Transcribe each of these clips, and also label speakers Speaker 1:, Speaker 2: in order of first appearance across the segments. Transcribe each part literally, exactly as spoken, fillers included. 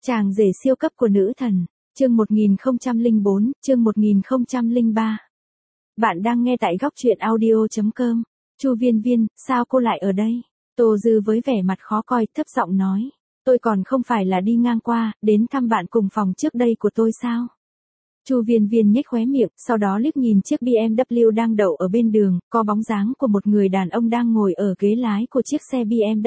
Speaker 1: Chàng rể siêu cấp của nữ thần, chương một nghìn không trăm lẻ bốn, chương một nghìn không trăm lẻ ba. Bạn đang nghe tại góc truyện audio chấm com. Chu Viên Viên, sao cô lại ở đây? Tô Dư với vẻ mặt khó coi, thấp giọng nói. Tôi còn không phải là đi ngang qua, đến thăm bạn cùng phòng trước đây của tôi sao? Chu Viên Viên nhếch khóe miệng, sau đó liếc nhìn chiếc bê em vê đang đậu ở bên đường, có bóng dáng của một người đàn ông đang ngồi ở ghế lái của chiếc xe bê em vê.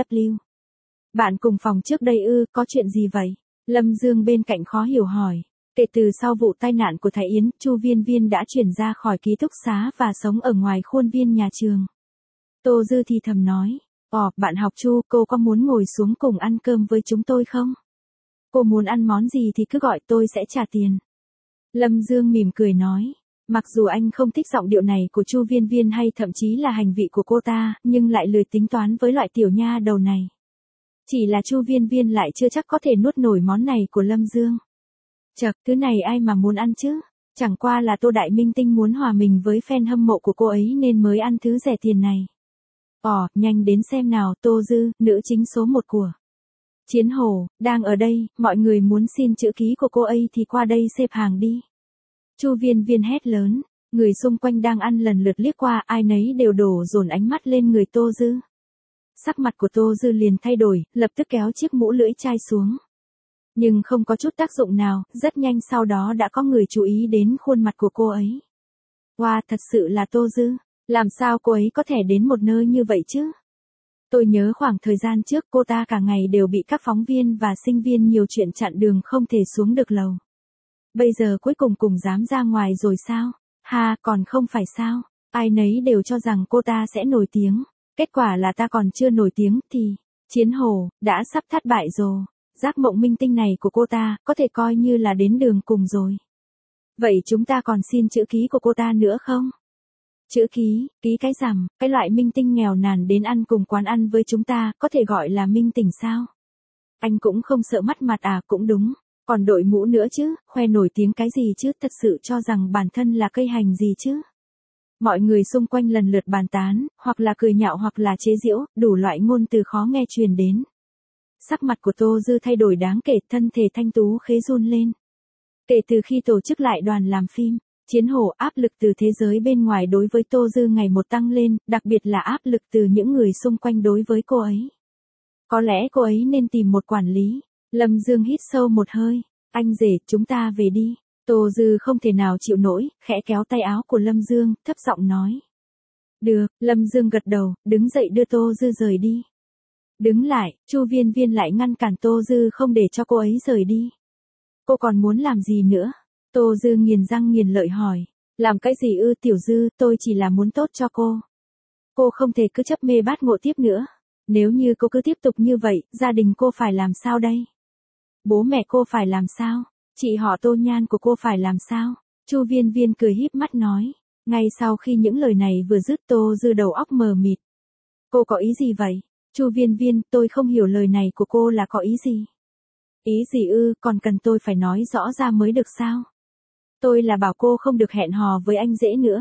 Speaker 1: Bạn cùng phòng trước đây ư, có chuyện gì vậy? Lâm Dương bên cạnh khó hiểu hỏi. Kể từ sau vụ tai nạn của Thái Yến, Chu Viên Viên đã chuyển ra khỏi ký túc xá và sống ở ngoài khuôn viên nhà trường. Tô Dư thì thầm nói. Ồ, bạn học Chu, cô có muốn ngồi xuống cùng ăn cơm với chúng tôi không? Cô muốn ăn món gì thì cứ gọi, tôi sẽ trả tiền. Lâm Dương mỉm cười nói. Mặc dù anh không thích giọng điệu này của Chu Viên Viên hay thậm chí là hành vị của cô ta, nhưng lại lười tính toán với loại tiểu nha đầu này. Chỉ là Chu Viên Viên lại chưa chắc có thể nuốt nổi món này của Lâm Dương. Chậc, thứ này ai mà muốn ăn chứ? Chẳng qua là Tô Đại Minh Tinh muốn hòa mình với fan hâm mộ của cô ấy nên mới ăn thứ rẻ tiền này. Ồ, nhanh đến xem nào, Tô Dư, nữ chính số một của Chiến Hồ, đang ở đây, mọi người muốn xin chữ ký của cô ấy thì qua đây xếp hàng đi. Chu Viên Viên hét lớn, người xung quanh đang ăn lần lượt liếc qua, ai nấy đều đổ dồn ánh mắt lên người Tô Dư. Sắc mặt của Tô Dư liền thay đổi, lập tức kéo chiếc mũ lưỡi chai xuống. Nhưng không có chút tác dụng nào, rất nhanh sau đó đã có người chú ý đến khuôn mặt của cô ấy. Wow, thật sự là Tô Dư, làm sao cô ấy có thể đến một nơi như vậy chứ? Tôi nhớ khoảng thời gian trước cô ta cả ngày đều bị các phóng viên và sinh viên nhiều chuyện chặn đường không thể xuống được lầu. Bây giờ cuối cùng cùng dám ra ngoài rồi sao? Ha, còn không phải sao? Ai nấy đều cho rằng cô ta sẽ nổi tiếng. Kết quả là ta còn chưa nổi tiếng thì, Chiến Hồ, đã sắp thất bại rồi. Giác mộng minh tinh này của cô ta, có thể coi như là đến đường cùng rồi. Vậy chúng ta còn xin chữ ký của cô ta nữa không? Chữ ký, ký cái rằm, cái loại minh tinh nghèo nàn đến ăn cùng quán ăn với chúng ta, có thể gọi là minh tinh sao? Anh cũng không sợ mất mặt à, cũng đúng. Còn đội mũ nữa chứ, khoe nổi tiếng cái gì chứ, thật sự cho rằng bản thân là cây hành gì chứ? Mọi người xung quanh lần lượt bàn tán, hoặc là cười nhạo hoặc là chế giễu, đủ loại ngôn từ khó nghe truyền đến. Sắc mặt của Tô Dư thay đổi đáng kể, thân thể thanh tú khế run lên. Kể từ khi tổ chức lại đoàn làm phim, Chiến Hồ, áp lực từ thế giới bên ngoài đối với Tô Dư ngày một tăng lên, đặc biệt là áp lực từ những người xung quanh đối với cô ấy. Có lẽ cô ấy nên tìm một quản lý. Lâm Dương hít sâu một hơi. Anh rể, chúng ta về đi. Tô Dư không thể nào chịu nổi, khẽ kéo tay áo của Lâm Dương, thấp giọng nói. Được, Lâm Dương gật đầu, đứng dậy đưa Tô Dư rời đi. Đứng lại, Chu Viên Viên lại ngăn cản Tô Dư không để cho cô ấy rời đi. Cô còn muốn làm gì nữa? Tô Dư nghiền răng nghiền lợi hỏi. Làm cái gì ư Tiểu Dư, tôi chỉ là muốn tốt cho cô. Cô không thể cứ chấp mê bát ngộ tiếp nữa. Nếu như cô cứ tiếp tục như vậy, gia đình cô phải làm sao đây? Bố mẹ cô phải làm sao? Chị họ Tô Nhan của cô phải làm sao? Chu Viên Viên cười híp mắt nói. Ngay sau khi những lời này vừa dứt, Tô Dư đầu óc mờ mịt. Cô có ý gì vậy? Chu Viên Viên, tôi không hiểu lời này của cô là có ý gì? Ý gì ư, còn cần tôi phải nói rõ ra mới được sao? Tôi là bảo cô không được hẹn hò với anh rể nữa.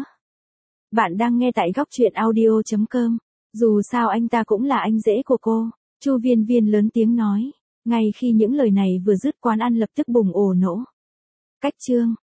Speaker 1: Bạn đang nghe tại góc truyện audio chấm com. Dù sao anh ta cũng là anh rể của cô. Chu Viên Viên lớn tiếng nói. Ngay khi những lời này vừa dứt, quán ăn lập tức bùng ồ nổ. Cách chương.